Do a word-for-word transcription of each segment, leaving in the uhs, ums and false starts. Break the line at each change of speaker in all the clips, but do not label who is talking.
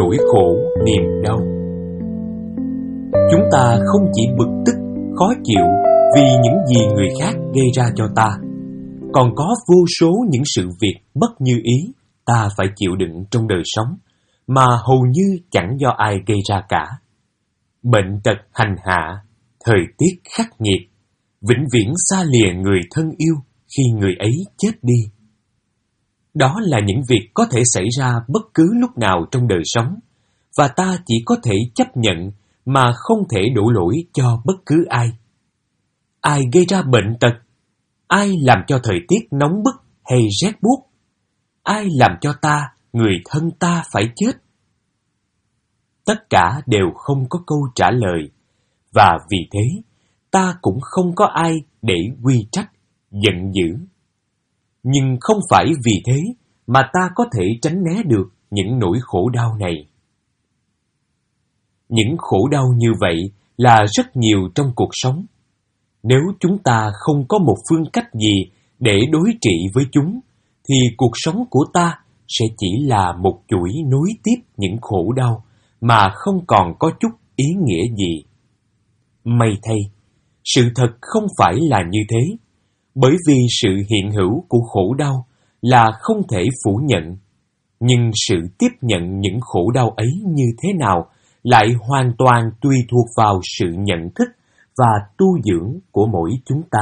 nỗi khổ, niềm đau. Chúng ta không chỉ bực tức, khó chịu vì những gì người khác gây ra cho ta, còn có vô số những sự việc bất như ý ta phải chịu đựng trong đời sống mà hầu như chẳng do ai gây ra cả. Bệnh tật hành hạ, thời tiết khắc nghiệt, vĩnh viễn xa lìa người thân yêu khi người ấy chết đi. Đó là những việc có thể xảy ra bất cứ lúc nào trong đời sống, và ta chỉ có thể chấp nhận mà không thể đổ lỗi cho bất cứ ai. Ai gây ra bệnh tật? Ai làm cho thời tiết nóng bức hay rét buốt? Ai làm cho ta, người thân ta phải chết? Tất cả đều không có câu trả lời, và vì thế ta cũng không có ai để quy trách, giận dữ. Nhưng không phải vì thế mà ta có thể tránh né được những nỗi khổ đau này. Những khổ đau như vậy là rất nhiều trong cuộc sống. Nếu chúng ta không có một phương cách gì để đối trị với chúng, thì cuộc sống của ta sẽ chỉ là một chuỗi nối tiếp những khổ đau mà không còn có chút ý nghĩa gì. May thay, sự thật không phải là như thế, bởi vì sự hiện hữu của khổ đau là không thể phủ nhận, nhưng sự tiếp nhận những khổ đau ấy như thế nào lại hoàn toàn tùy thuộc vào sự nhận thức và tu dưỡng của mỗi chúng ta.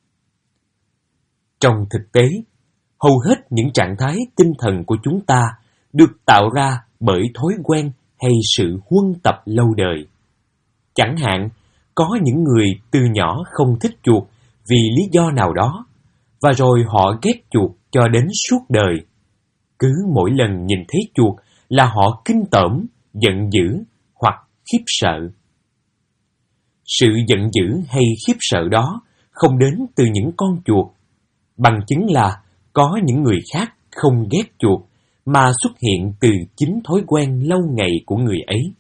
Trong thực tế, hầu hết những trạng thái tinh thần của chúng ta được tạo ra bởi thói quen hay sự huân tập lâu đời. Chẳng hạn, có những người từ nhỏ không thích chuột vì lý do nào đó, và rồi họ ghét chuột cho đến suốt đời. Cứ mỗi lần nhìn thấy chuột là họ kinh tởm, giận dữ hoặc khiếp sợ. Sự giận dữ hay khiếp sợ đó không đến từ những con chuột, bằng chứng là có những người khác không ghét chuột mà xuất hiện từ chính thói quen lâu ngày của người ấy.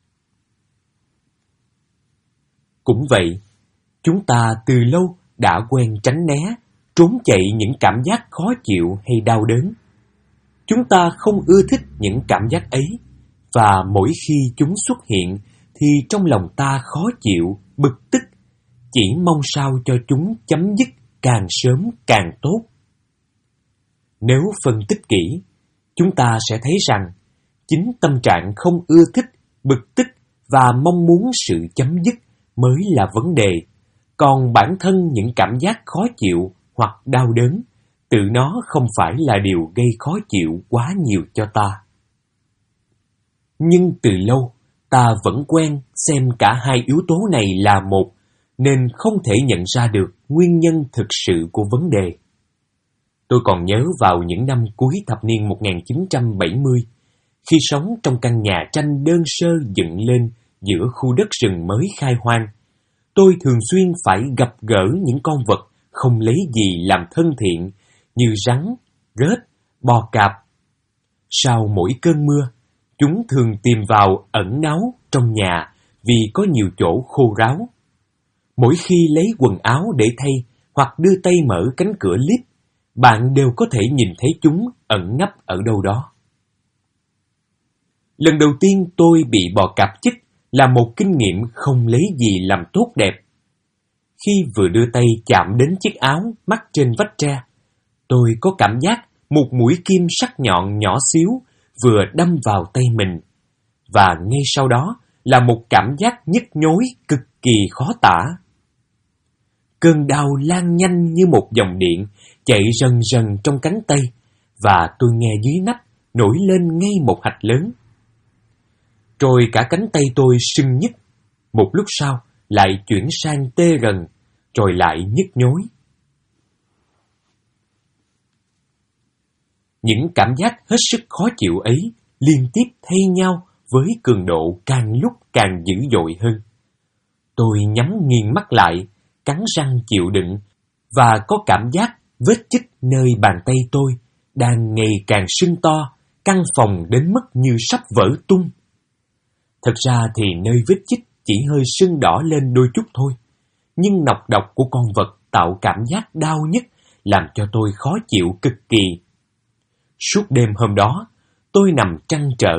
Cũng vậy, chúng ta từ lâu đã quen tránh né, trốn chạy những cảm giác khó chịu hay đau đớn. Chúng ta không ưa thích những cảm giác ấy, và mỗi khi chúng xuất hiện thì trong lòng ta khó chịu, bực tức, chỉ mong sao cho chúng chấm dứt càng sớm càng tốt. Nếu phân tích kỹ, chúng ta sẽ thấy rằng chính tâm trạng không ưa thích, bực tức và mong muốn sự chấm dứt mới là vấn đề, còn bản thân những cảm giác khó chịu hoặc đau đớn, tự nó không phải là điều gây khó chịu quá nhiều cho ta. Nhưng từ lâu, ta vẫn quen xem cả hai yếu tố này là một, nên không thể nhận ra được nguyên nhân thực sự của vấn đề. Tôi còn nhớ vào những năm cuối thập niên một nghìn chín trăm bảy mươi, khi sống trong căn nhà tranh đơn sơ dựng lên giữa khu đất rừng mới khai hoang, tôi thường xuyên phải gặp gỡ những con vật không lấy gì làm thân thiện như rắn, rết, bò cạp. Sau mỗi cơn mưa, chúng thường tìm vào ẩn náu trong nhà vì có nhiều chỗ khô ráo. Mỗi khi lấy quần áo để thay hoặc đưa tay mở cánh cửa lift, bạn đều có thể nhìn thấy chúng ẩn nấp ở đâu đó. Lần đầu tiên tôi bị bò cạp chích là một kinh nghiệm không lấy gì làm tốt đẹp. Khi vừa đưa tay chạm đến chiếc áo mắc trên vách tre, tôi có cảm giác một mũi kim sắc nhọn nhỏ xíu vừa đâm vào tay mình, và ngay sau đó là một cảm giác nhức nhối cực kỳ khó tả. Cơn đau lan nhanh như một dòng điện chạy rần rần trong cánh tay, và tôi nghe dưới nách nổi lên ngay một hạch lớn. Rồi cả cánh tay tôi sưng nhức, một lúc sau lại chuyển sang tê rần, rồi lại nhức nhối. Những cảm giác hết sức khó chịu ấy liên tiếp thay nhau với cường độ càng lúc càng dữ dội hơn. Tôi nhắm nghiền mắt lại, cắn răng chịu đựng, và có cảm giác vết chích nơi bàn tay tôi đang ngày càng sưng to, căn phòng đến mức như sắp vỡ tung. Thật ra thì nơi vết chích chỉ hơi sưng đỏ lên đôi chút thôi, nhưng nọc độc của con vật tạo cảm giác đau nhức làm cho tôi khó chịu cực kỳ. Suốt đêm hôm đó, tôi nằm trăn trở,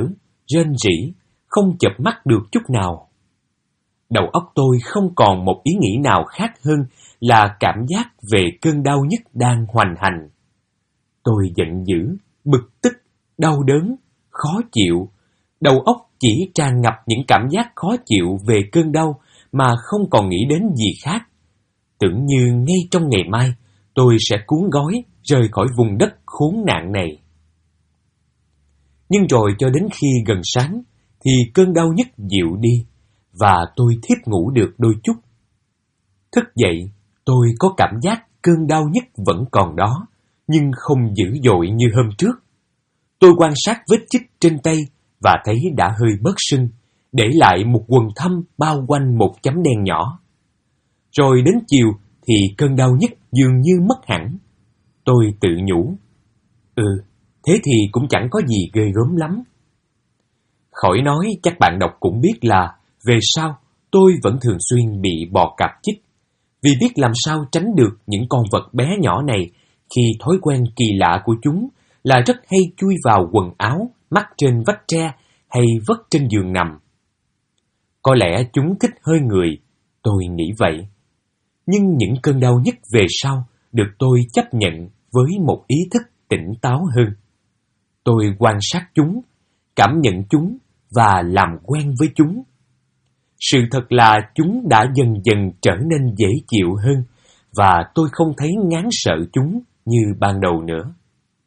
rên rỉ, không chợp mắt được chút nào. Đầu óc tôi không còn một ý nghĩ nào khác hơn là cảm giác về cơn đau nhức đang hoành hành. Tôi giận dữ, bực tức, đau đớn, khó chịu. Đầu óc chỉ tràn ngập những cảm giác khó chịu về cơn đau mà không còn nghĩ đến gì khác. Tưởng như ngay trong ngày mai, tôi sẽ cuốn gói rời khỏi vùng đất khốn nạn này. Nhưng rồi cho đến khi gần sáng, thì cơn đau nhức dịu đi, và tôi thiếp ngủ được đôi chút. Thức dậy, tôi có cảm giác cơn đau nhức vẫn còn đó, nhưng không dữ dội như hôm trước. Tôi quan sát vết chích trên tay và thấy đã hơi bớt sưng, để lại một quầng thâm bao quanh một chấm đen nhỏ. Rồi đến chiều thì cơn đau nhức dường như mất hẳn. Tôi tự nhủ, ừ, thế thì cũng chẳng có gì ghê gớm lắm. Khỏi nói chắc bạn đọc cũng biết là về sau tôi vẫn thường xuyên bị bò cạp chích, vì biết làm sao tránh được những con vật bé nhỏ này khi thói quen kỳ lạ của chúng là rất hay chui vào quần áo, mắc trên vách tre hay vất trên giường nằm. Có lẽ chúng thích hơi người, tôi nghĩ vậy. Nhưng những cơn đau nhức về sau được tôi chấp nhận với một ý thức tỉnh táo hơn. Tôi quan sát chúng, cảm nhận chúng và làm quen với chúng. Sự thật là chúng đã dần dần trở nên dễ chịu hơn và tôi không thấy ngán sợ chúng như ban đầu nữa.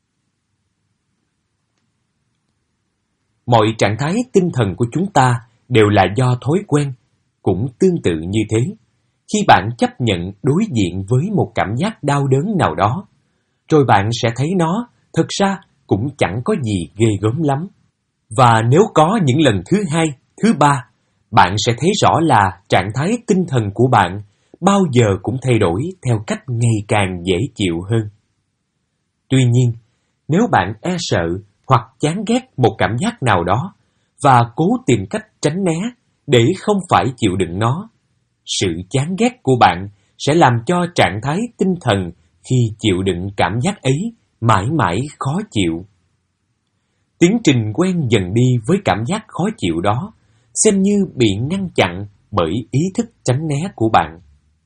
Mọi trạng thái tinh thần của chúng ta đều là do thói quen, cũng tương tự như thế. Khi bạn chấp nhận đối diện với một cảm giác đau đớn nào đó, rồi bạn sẽ thấy nó thực ra cũng chẳng có gì ghê gớm lắm. Và nếu có những lần thứ hai, thứ ba, bạn sẽ thấy rõ là trạng thái tinh thần của bạn bao giờ cũng thay đổi theo cách ngày càng dễ chịu hơn. Tuy nhiên, nếu bạn e sợ hoặc chán ghét một cảm giác nào đó và cố tìm cách tránh né để không phải chịu đựng nó, sự chán ghét của bạn sẽ làm cho trạng thái tinh thần khi chịu đựng cảm giác ấy mãi mãi khó chịu. Tiến trình quen dần đi với cảm giác khó chịu đó xem như bị ngăn chặn bởi ý thức tránh né của bạn.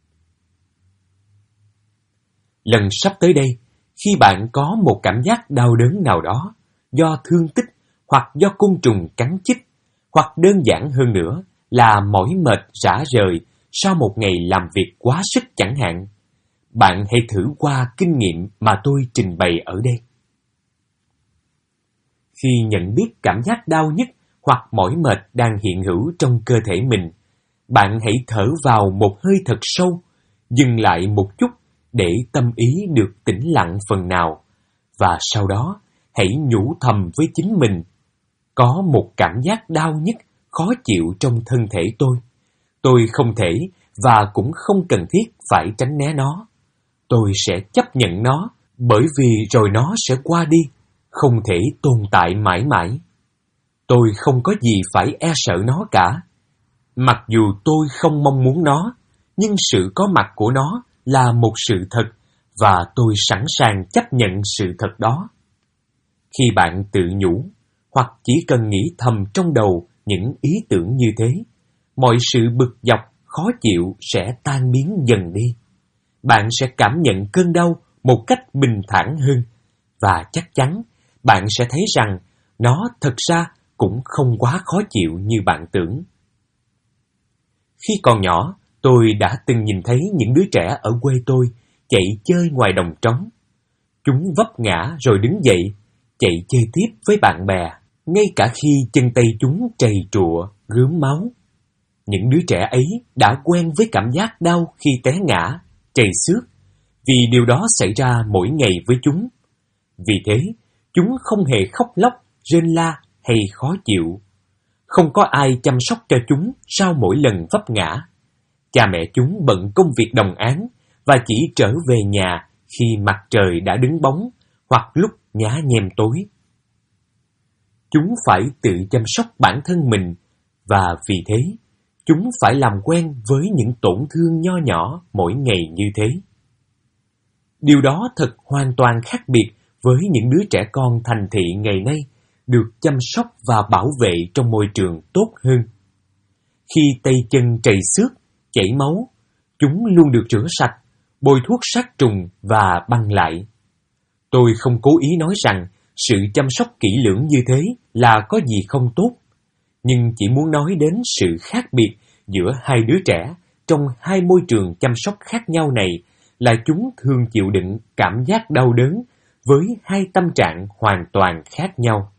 Lần sắp tới đây, khi bạn có một cảm giác đau đớn nào đó do thương tích hoặc do côn trùng cắn chích, hoặc đơn giản hơn nữa là mỏi mệt rã rời sau một ngày làm việc quá sức chẳng hạn, bạn hãy thử qua kinh nghiệm mà tôi trình bày ở đây. Khi nhận biết cảm giác đau nhức hoặc mỏi mệt đang hiện hữu trong cơ thể mình, bạn hãy thở vào một hơi thật sâu, dừng lại một chút để tâm ý được tĩnh lặng phần nào, và sau đó hãy nhủ thầm với chính mình: có một cảm giác đau nhức, khó chịu trong thân thể tôi. Tôi không thể và cũng không cần thiết phải tránh né nó. Tôi sẽ chấp nhận nó, bởi vì rồi nó sẽ qua đi, không thể tồn tại mãi mãi. Tôi không có gì phải e sợ nó cả. Mặc dù tôi không mong muốn nó, nhưng sự có mặt của nó là một sự thật, và tôi sẵn sàng chấp nhận sự thật đó. Khi bạn tự nhủ, hoặc chỉ cần nghĩ thầm trong đầu những ý tưởng như thế, mọi sự bực dọc, khó chịu sẽ tan biến dần đi. Bạn sẽ cảm nhận cơn đau một cách bình thản hơn, và chắc chắn bạn sẽ thấy rằng nó thật ra cũng không quá khó chịu như bạn tưởng. Khi còn nhỏ, tôi đã từng nhìn thấy những đứa trẻ ở quê tôi chạy chơi ngoài đồng trống. Chúng vấp ngã rồi đứng dậy, chạy chơi tiếp với bạn bè, ngay cả khi chân tay chúng trầy trụa, rướm máu. Những đứa trẻ ấy đã quen với cảm giác đau khi té ngã, trầy xước, vì điều đó xảy ra mỗi ngày với chúng. Vì thế, chúng không hề khóc lóc, rên la hay khó chịu. Không có ai chăm sóc cho chúng sau mỗi lần vấp ngã. Cha mẹ chúng bận công việc đồng áng và chỉ trở về nhà khi mặt trời đã đứng bóng hoặc lúc nhá nhem tối. Chúng phải tự chăm sóc bản thân mình, và vì thế, chúng phải làm quen với những tổn thương nho nhỏ mỗi ngày như thế. Điều đó thật hoàn toàn khác biệt với những đứa trẻ con thành thị ngày nay, được chăm sóc và bảo vệ trong môi trường tốt hơn. Khi tay chân trầy xước, chảy máu, chúng luôn được rửa sạch, bôi thuốc sát trùng và băng lại. Tôi không cố ý nói rằng sự chăm sóc kỹ lưỡng như thế là có gì không tốt, nhưng chỉ muốn nói đến sự khác biệt giữa hai đứa trẻ trong hai môi trường chăm sóc khác nhau này là chúng thường chịu đựng cảm giác đau đớn với hai tâm trạng hoàn toàn khác nhau.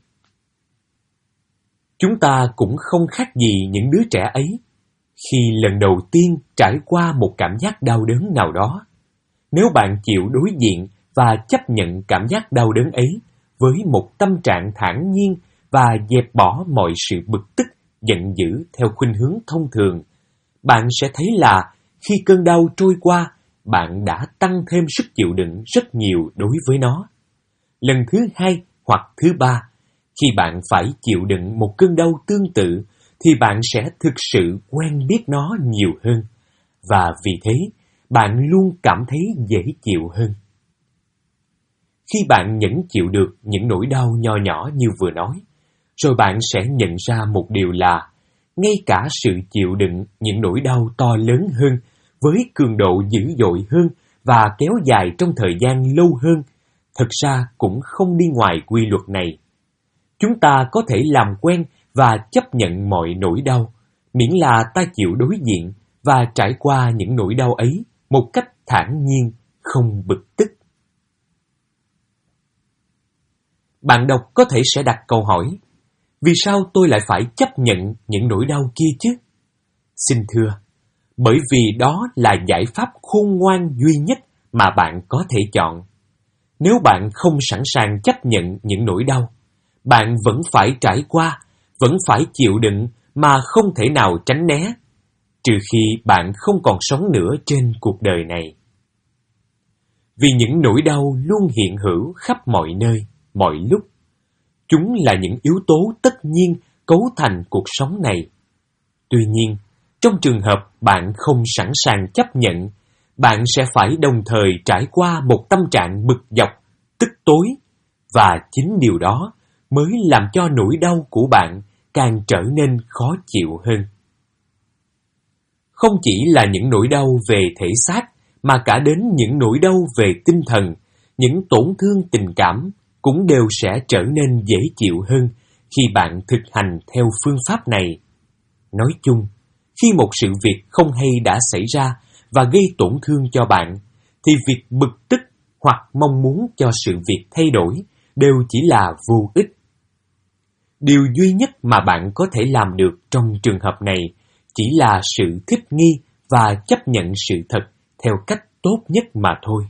Chúng ta cũng không khác gì những đứa trẻ ấy. Khi lần đầu tiên trải qua một cảm giác đau đớn nào đó, nếu bạn chịu đối diện và chấp nhận cảm giác đau đớn ấy với một tâm trạng thản nhiên và dẹp bỏ mọi sự bực tức, giận dữ theo khuynh hướng thông thường, bạn sẽ thấy là khi cơn đau trôi qua, bạn đã tăng thêm sức chịu đựng rất nhiều đối với nó. Lần thứ hai hoặc thứ ba, khi bạn phải chịu đựng một cơn đau tương tự, thì bạn sẽ thực sự quen biết nó nhiều hơn, và vì thế, bạn luôn cảm thấy dễ chịu hơn. Khi bạn nhẫn chịu được những nỗi đau nho nhỏ như vừa nói, rồi bạn sẽ nhận ra một điều là, ngay cả sự chịu đựng những nỗi đau to lớn hơn, với cường độ dữ dội hơn và kéo dài trong thời gian lâu hơn, thực ra cũng không đi ngoài quy luật này. Chúng ta có thể làm quen và chấp nhận mọi nỗi đau, miễn là ta chịu đối diện và trải qua những nỗi đau ấy một cách thản nhiên, không bực tức. Bạn đọc có thể sẽ đặt câu hỏi, vì sao tôi lại phải chấp nhận những nỗi đau kia chứ? Xin thưa, bởi vì đó là giải pháp khôn ngoan duy nhất mà bạn có thể chọn. Nếu bạn không sẵn sàng chấp nhận những nỗi đau, bạn vẫn phải trải qua, vẫn phải chịu đựng mà không thể nào tránh né, trừ khi bạn không còn sống nữa trên cuộc đời này. Vì những nỗi đau luôn hiện hữu khắp mọi nơi, mọi lúc. Chúng là những yếu tố tất nhiên cấu thành cuộc sống này. Tuy nhiên, trong trường hợp bạn không sẵn sàng chấp nhận, bạn sẽ phải đồng thời trải qua một tâm trạng bực dọc, tức tối, và chính điều đó mới làm cho nỗi đau của bạn càng trở nên khó chịu hơn. Không chỉ là những nỗi đau về thể xác, mà cả đến những nỗi đau về tinh thần, những tổn thương tình cảm cũng đều sẽ trở nên dễ chịu hơn khi bạn thực hành theo phương pháp này. Nói chung, khi một sự việc không hay đã xảy ra và gây tổn thương cho bạn, thì việc bực tức hoặc mong muốn cho sự việc thay đổi đều chỉ là vô ích. Điều duy nhất mà bạn có thể làm được trong trường hợp này chỉ là sự thích nghi và chấp nhận sự thật theo cách tốt nhất mà thôi.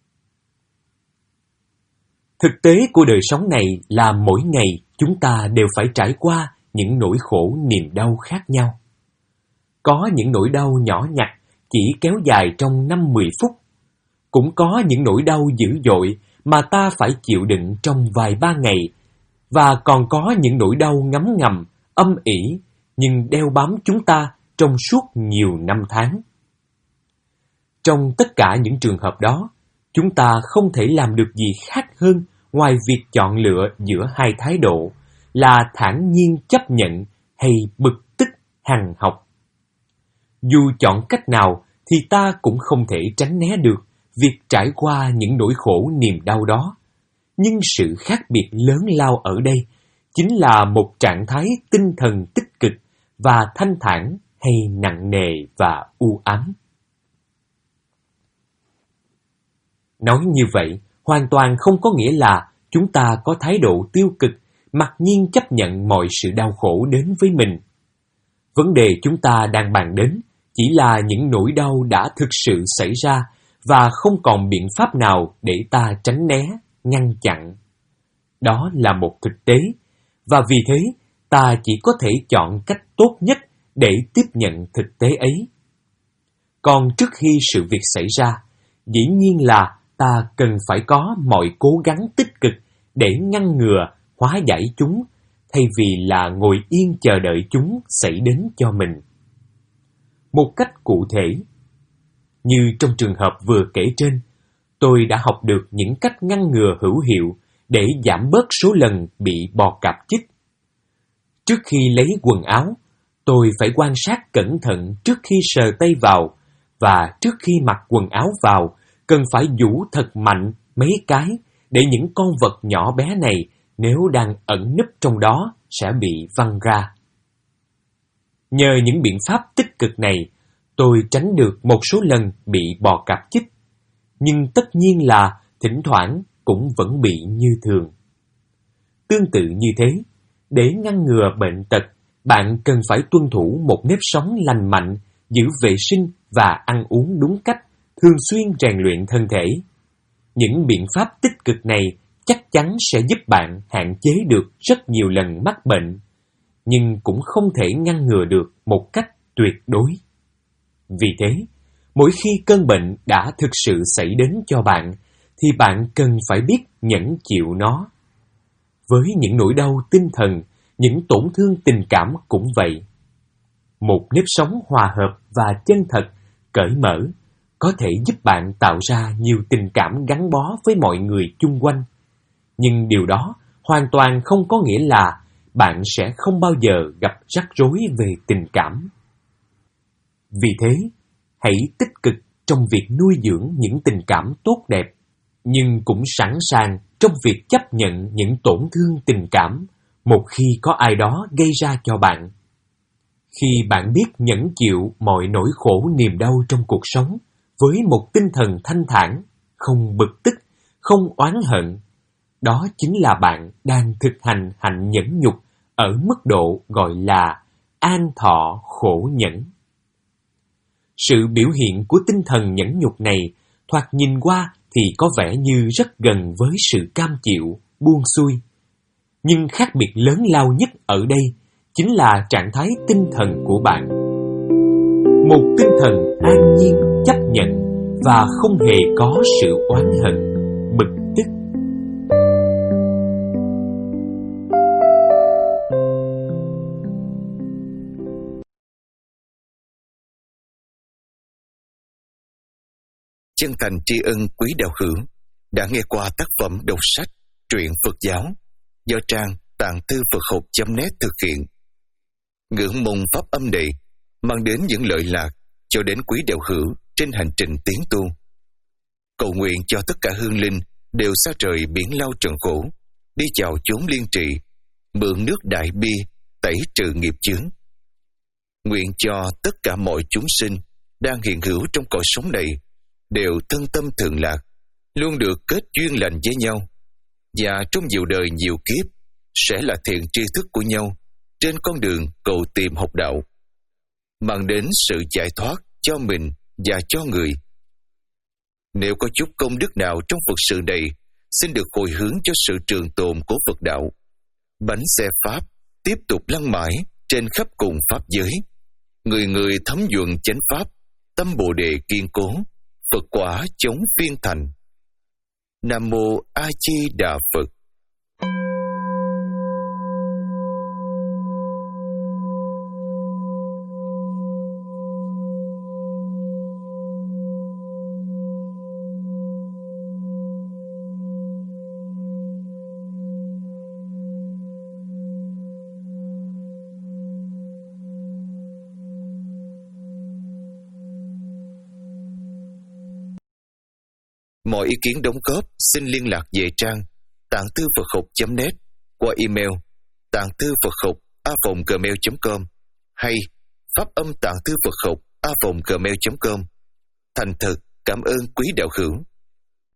Thực tế của đời sống này là mỗi ngày chúng ta đều phải trải qua những nỗi khổ niềm đau khác nhau. Có những nỗi đau nhỏ nhặt chỉ kéo dài trong năm mười phút. Cũng có những nỗi đau dữ dội mà ta phải chịu đựng trong vài ba ngày. Và còn có những nỗi đau ngấm ngầm, âm ỉ, nhưng đeo bám chúng ta trong suốt nhiều năm tháng. Trong tất cả những trường hợp đó, chúng ta không thể làm được gì khác hơn ngoài việc chọn lựa giữa hai thái độ là thản nhiên chấp nhận hay bực tức hằn học. Dù chọn cách nào thì ta cũng không thể tránh né được việc trải qua những nỗi khổ niềm đau đó. Nhưng sự khác biệt lớn lao ở đây chính là một trạng thái tinh thần tích cực và thanh thản hay nặng nề và u ám. Nói như vậy, hoàn toàn không có nghĩa là chúng ta có thái độ tiêu cực, mặc nhiên chấp nhận mọi sự đau khổ đến với mình. Vấn đề chúng ta đang bàn đến chỉ là những nỗi đau đã thực sự xảy ra và không còn biện pháp nào để ta tránh né, ngăn chặn. Đó là một thực tế, và vì thế ta chỉ có thể chọn cách tốt nhất để tiếp nhận thực tế ấy. Còn trước khi sự việc xảy ra, dĩ nhiên là ta cần phải có mọi cố gắng tích cực để ngăn ngừa, hóa giải chúng, thay vì là ngồi yên chờ đợi chúng xảy đến cho mình. Một cách cụ thể, như trong trường hợp vừa kể trên, tôi đã học được những cách ngăn ngừa hữu hiệu để giảm bớt số lần bị bò cạp chích. Trước khi lấy quần áo, tôi phải quan sát cẩn thận trước khi sờ tay vào, và trước khi mặc quần áo vào, cần phải vũ thật mạnh mấy cái để những con vật nhỏ bé này nếu đang ẩn núp trong đó sẽ bị văng ra. Nhờ những biện pháp tích cực này, tôi tránh được một số lần bị bò cạp chích, nhưng tất nhiên là thỉnh thoảng cũng vẫn bị như thường. Tương tự như thế, để ngăn ngừa bệnh tật, bạn cần phải tuân thủ một nếp sống lành mạnh, giữ vệ sinh và ăn uống đúng cách, thường xuyên rèn luyện thân thể. Những biện pháp tích cực này chắc chắn sẽ giúp bạn hạn chế được rất nhiều lần mắc bệnh, nhưng cũng không thể ngăn ngừa được một cách tuyệt đối. Vì thế, mỗi khi cơn bệnh đã thực sự xảy đến cho bạn, thì bạn cần phải biết nhẫn chịu nó. Với những nỗi đau tinh thần, những tổn thương tình cảm cũng vậy. Một nếp sống hòa hợp và chân thật, cởi mở, có thể giúp bạn tạo ra nhiều tình cảm gắn bó với mọi người chung quanh. Nhưng điều đó hoàn toàn không có nghĩa là bạn sẽ không bao giờ gặp rắc rối về tình cảm. Vì thế, hãy tích cực trong việc nuôi dưỡng những tình cảm tốt đẹp, nhưng cũng sẵn sàng trong việc chấp nhận những tổn thương tình cảm một khi có ai đó gây ra cho bạn. Khi bạn biết nhẫn chịu mọi nỗi khổ niềm đau trong cuộc sống với một tinh thần thanh thản, không bực tức, không oán hận, đó chính là bạn đang thực hành hạnh nhẫn nhục ở mức độ gọi là an thọ khổ nhẫn. Sự biểu hiện của tinh thần nhẫn nhục này thoạt nhìn qua thì có vẻ như rất gần với sự cam chịu, buông xuôi. Nhưng khác biệt lớn lao nhất ở đây chính là trạng thái tinh thần của bạn. Một tinh thần an nhiên, chấp nhận và không hề có sự oán hận, bực tức.
Chân thành tri ân quý đạo hữu đã nghe qua tác phẩm đọc sách Truyện Phật giáo do trang tạng thư Phật học chấm net thực hiện. Ngưỡng mong pháp âm này mang đến những lợi lạc cho đến quý đạo hữu trên hành trình tiến tu. Cầu nguyện cho tất cả hương linh đều xa trời biển lao trần khổ, đi chào chốn liên trị, mượn nước đại bi tẩy trừ nghiệp chướng. Nguyện cho tất cả mọi chúng sinh đang hiện hữu trong cõi sống này đều thân tâm thường lạc, luôn được kết duyên lành với nhau, và trong nhiều đời nhiều kiếp sẽ là thiện tri thức của nhau trên con đường cầu tìm học đạo, mang đến sự giải thoát cho mình và cho người. Nếu có chút công đức nào trong Phật sự này, xin được hồi hướng cho sự trường tồn của Phật đạo. Bánh xe Pháp tiếp tục lăn mãi trên khắp cùng Pháp giới. Người người thấm nhuần chánh Pháp, tâm Bồ Đề kiên cố, Phật quả chống phiên thành. Nam Mô A Di Đà Phật. Mọi ý kiến đóng góp xin liên lạc về trang tạng thư Phật học chấm net qua email tạng thư Phật học a còng gmail chấm com hay pháp âm tạng thư Phật học a còng gmail chấm com. Thành thật cảm ơn quý đạo hữu.